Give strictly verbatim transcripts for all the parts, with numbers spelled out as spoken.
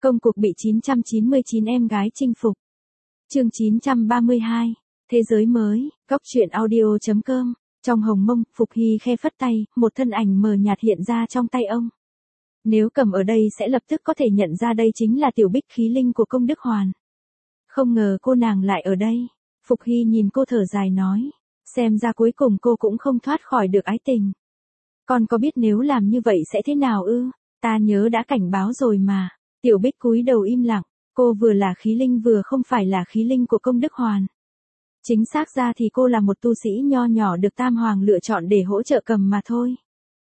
Công cuộc bị chín trăm chín mươi chín em gái chinh phục. Chương chín trăm ba mươi hai. Thế giới mới, góc truyện audio chấm com. Trong hồng mông, Phục Hy khe phất tay, một thân ảnh mờ nhạt hiện ra trong tay ông. Nếu cầm ở đây sẽ lập tức có thể nhận ra đây chính là tiểu bích khí linh của công đức hoàn. Không ngờ cô nàng lại ở đây. Phục Hy nhìn cô thở dài nói. Xem ra cuối cùng cô cũng không thoát khỏi được ái tình. Con có biết nếu làm như vậy sẽ thế nào ư? Ta nhớ đã cảnh báo rồi mà. Tiểu bích cúi đầu im lặng. Cô vừa là khí linh vừa không phải là khí linh của công đức hoàn. Chính xác ra thì cô là một tu sĩ nho nhỏ được Tam Hoàng lựa chọn để hỗ trợ cầm mà thôi.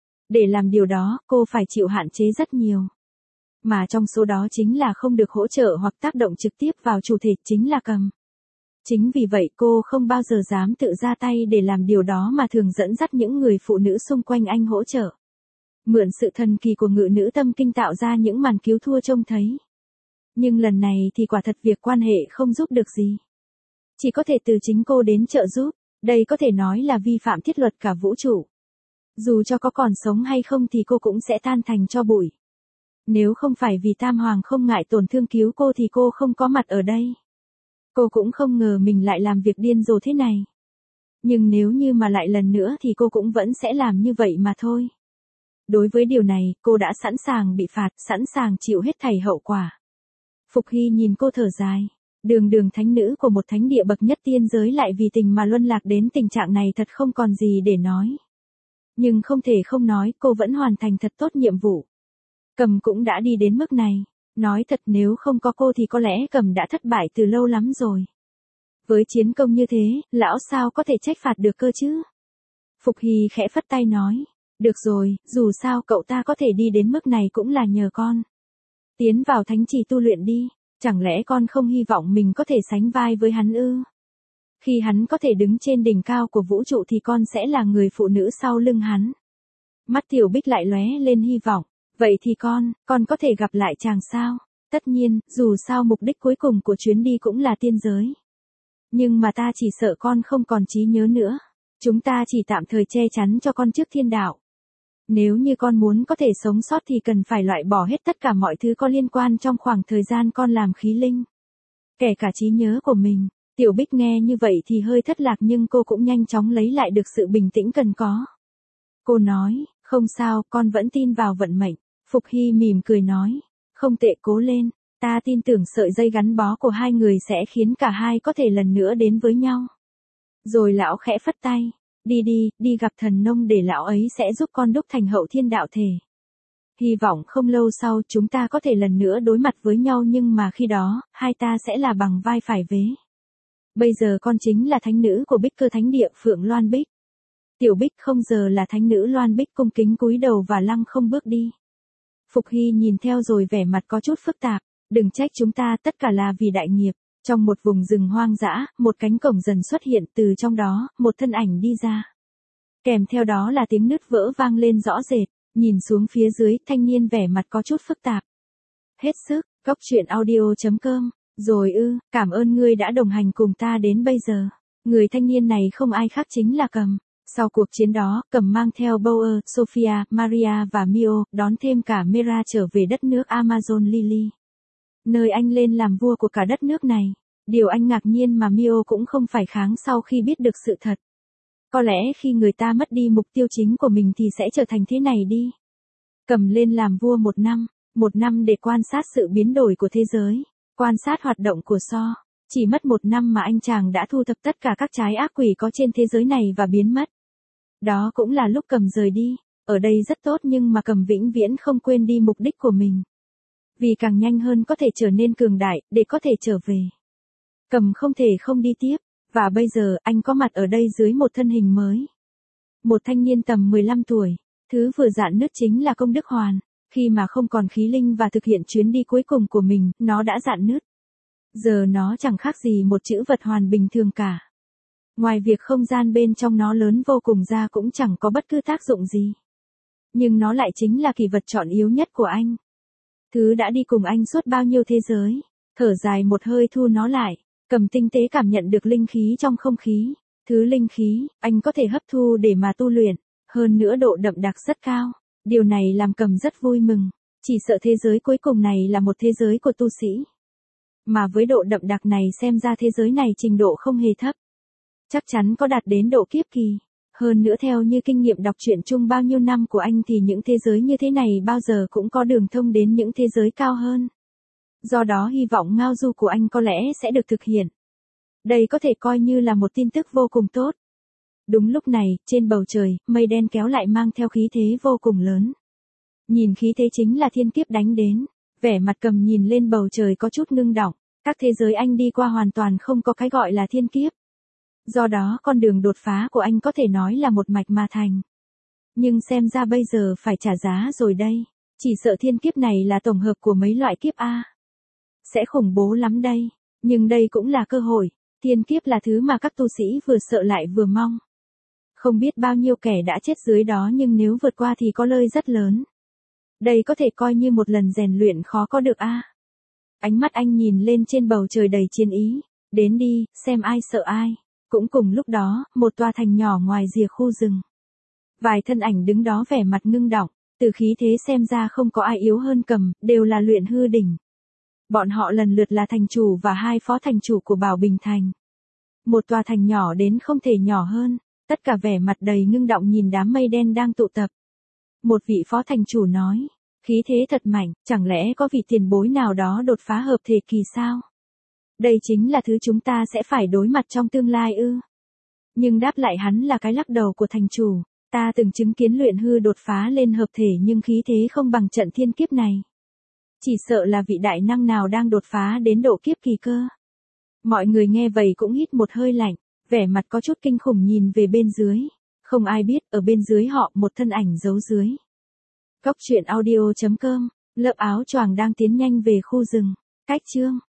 Để làm điều đó, cô phải chịu hạn chế rất nhiều. Mà trong số đó chính là không được hỗ trợ hoặc tác động trực tiếp vào chủ thể chính là cầm. Chính vì vậy cô không bao giờ dám tự ra tay để làm điều đó mà thường dẫn dắt những người phụ nữ xung quanh anh hỗ trợ. Mượn sự thần kỳ của ngự nữ tâm kinh tạo ra những màn cứu thua trông thấy. Nhưng lần này thì quả thật việc quan hệ không giúp được gì. Chỉ có thể từ chính cô đến trợ giúp, đây có thể nói là vi phạm thiết luật cả vũ trụ. Dù cho có còn sống hay không thì cô cũng sẽ tan thành tro bụi. Nếu không phải vì Tam Hoàng không ngại tổn thương cứu cô thì cô không có mặt ở đây. Cô cũng không ngờ mình lại làm việc điên rồ thế này. Nhưng nếu như mà lại lần nữa thì cô cũng vẫn sẽ làm như vậy mà thôi. Đối với điều này, cô đã sẵn sàng bị phạt, sẵn sàng chịu hết thảy hậu quả. Phục Hy nhìn cô thở dài. Đường đường thánh nữ của một thánh địa bậc nhất tiên giới lại vì tình mà luân lạc đến tình trạng này thật không còn gì để nói. Nhưng không thể không nói cô vẫn hoàn thành thật tốt nhiệm vụ. Cầm cũng đã đi đến mức này. Nói thật nếu không có cô thì có lẽ cầm đã thất bại từ lâu lắm rồi. Với chiến công như thế, lão sao có thể trách phạt được cơ chứ? Phục Hy khẽ phất tay nói. Được rồi, dù sao cậu ta có thể đi đến mức này cũng là nhờ con. Tiến vào thánh trì tu luyện đi. Chẳng lẽ con không hy vọng mình có thể sánh vai với hắn ư? Khi hắn có thể đứng trên đỉnh cao của vũ trụ thì con sẽ là người phụ nữ sau lưng hắn. Mắt Tiểu Bích lại lóe lên hy vọng. Vậy thì con, con có thể gặp lại chàng sao? Tất nhiên, dù sao mục đích cuối cùng của chuyến đi cũng là tiên giới. Nhưng mà ta chỉ sợ con không còn trí nhớ nữa. Chúng ta chỉ tạm thời che chắn cho con trước thiên đạo. Nếu như con muốn có thể sống sót thì cần phải loại bỏ hết tất cả mọi thứ có liên quan trong khoảng thời gian con làm khí linh. Kể cả trí nhớ của mình. Tiểu Bích nghe như vậy thì hơi thất lạc nhưng cô cũng nhanh chóng lấy lại được sự bình tĩnh cần có. Cô nói, không sao, con vẫn tin vào vận mệnh. Phục Hy mỉm cười nói, không tệ, cố lên, ta tin tưởng sợi dây gắn bó của hai người sẽ khiến cả hai có thể lần nữa đến với nhau. Rồi lão khẽ phất tay, đi đi, đi gặp thần nông để lão ấy sẽ giúp con đúc thành hậu thiên đạo thể. Hy vọng không lâu sau chúng ta có thể lần nữa đối mặt với nhau nhưng mà khi đó, hai ta sẽ là bằng vai phải vế. Bây giờ con chính là thánh nữ của Bích Cơ Thánh Địa Phượng Loan Bích. Tiểu Bích không giờ là thánh nữ Loan Bích cung kính cúi đầu và lăng không bước đi. Phục Hy nhìn theo rồi vẻ mặt có chút phức tạp, đừng trách chúng ta, tất cả là vì đại nghiệp. Trong một vùng rừng hoang dã, một cánh cổng dần xuất hiện, từ trong đó, một thân ảnh đi ra. Kèm theo đó là tiếng nứt vỡ vang lên rõ rệt, nhìn xuống phía dưới, thanh niên vẻ mặt có chút phức tạp. Hết sức, góc truyện audio chấm com, rồi ư, cảm ơn ngươi đã đồng hành cùng ta đến bây giờ. Người thanh niên này không ai khác chính là Cầm. Sau cuộc chiến đó, Cầm mang theo Bauer, Sophia, Maria và Mio, đón thêm cả Mera trở về đất nước Amazon Lily. Nơi anh lên làm vua của cả đất nước này. Điều anh ngạc nhiên mà Mio cũng không phải kháng sau khi biết được sự thật. Có lẽ khi người ta mất đi mục tiêu chính của mình thì sẽ trở thành thế này đi. Cầm lên làm vua một năm, một năm để quan sát sự biến đổi của thế giới, quan sát hoạt động của So. Chỉ mất một năm mà anh chàng đã thu thập tất cả các trái ác quỷ có trên thế giới này và biến mất. Đó cũng là lúc Cầm rời đi. Ở đây rất tốt nhưng mà Cầm vĩnh viễn không quên đi mục đích của mình. Vì càng nhanh hơn có thể trở nên cường đại, để có thể trở về. Cầm không thể không đi tiếp. Và bây giờ anh có mặt ở đây dưới một thân hình mới. Một thanh niên tầm mười lăm tuổi. Thứ vừa rạn nứt chính là công đức hoàn. Khi mà không còn khí linh và thực hiện chuyến đi cuối cùng của mình, nó đã rạn nứt. Giờ nó chẳng khác gì một chữ vật hoàn bình thường cả. Ngoài việc không gian bên trong nó lớn vô cùng ra cũng chẳng có bất cứ tác dụng gì. Nhưng nó lại chính là kỳ vật chọn yếu nhất của anh. Thứ đã đi cùng anh suốt bao nhiêu thế giới. Thở dài một hơi thu nó lại. Cầm tinh tế cảm nhận được linh khí trong không khí. Thứ linh khí, anh có thể hấp thu để mà tu luyện. Hơn nữa độ đậm đặc rất cao. Điều này làm Cầm rất vui mừng. Chỉ sợ thế giới cuối cùng này là một thế giới của tu sĩ. Mà với độ đậm đặc này xem ra thế giới này trình độ không hề thấp. Chắc chắn có đạt đến độ kiếp kỳ. Hơn nữa theo như kinh nghiệm đọc truyện chung bao nhiêu năm của anh thì những thế giới như thế này bao giờ cũng có đường thông đến những thế giới cao hơn. Do đó hy vọng ngao du của anh có lẽ sẽ được thực hiện. Đây có thể coi như là một tin tức vô cùng tốt. Đúng lúc này, trên bầu trời, mây đen kéo lại mang theo khí thế vô cùng lớn. Nhìn khí thế chính là thiên kiếp đánh đến. Vẻ mặt Cầm nhìn lên bầu trời có chút ngưng đọng. Các thế giới anh đi qua hoàn toàn không có cái gọi là thiên kiếp. Do đó con đường đột phá của anh có thể nói là một mạch mà thành. Nhưng xem ra bây giờ phải trả giá rồi đây. Chỉ sợ thiên kiếp này là tổng hợp của mấy loại kiếp A. Sẽ khủng bố lắm đây. Nhưng đây cũng là cơ hội. Thiên kiếp là thứ mà các tu sĩ vừa sợ lại vừa mong. Không biết bao nhiêu kẻ đã chết dưới đó nhưng nếu vượt qua thì có lợi rất lớn. Đây có thể coi như một lần rèn luyện khó có được A. Ánh mắt anh nhìn lên trên bầu trời đầy chiến ý. Đến đi, xem ai sợ ai. Cũng cùng lúc đó, một tòa thành nhỏ ngoài rìa khu rừng. Vài thân ảnh đứng đó vẻ mặt ngưng đọng, từ khí thế xem ra không có ai yếu hơn Cầm, đều là luyện hư đỉnh. Bọn họ lần lượt là thành chủ và hai phó thành chủ của Bảo Bình Thành. Một tòa thành nhỏ đến không thể nhỏ hơn, tất cả vẻ mặt đầy ngưng đọng nhìn đám mây đen đang tụ tập. Một vị phó thành chủ nói, khí thế thật mạnh, chẳng lẽ có vị tiền bối nào đó đột phá hợp thể kỳ sao? Đây chính là thứ chúng ta sẽ phải đối mặt trong tương lai ư. Nhưng đáp lại hắn là cái lắc đầu của thành chủ, ta từng chứng kiến luyện hư đột phá lên hợp thể nhưng khí thế không bằng trận thiên kiếp này. Chỉ sợ là vị đại năng nào đang đột phá đến độ kiếp kỳ cơ. Mọi người nghe vậy cũng hít một hơi lạnh, vẻ mặt có chút kinh khủng nhìn về bên dưới. Không ai biết ở bên dưới họ một thân ảnh giấu dưới. Cốc truyện audio chấm com, lớp áo choàng đang tiến nhanh về khu rừng. Cách chương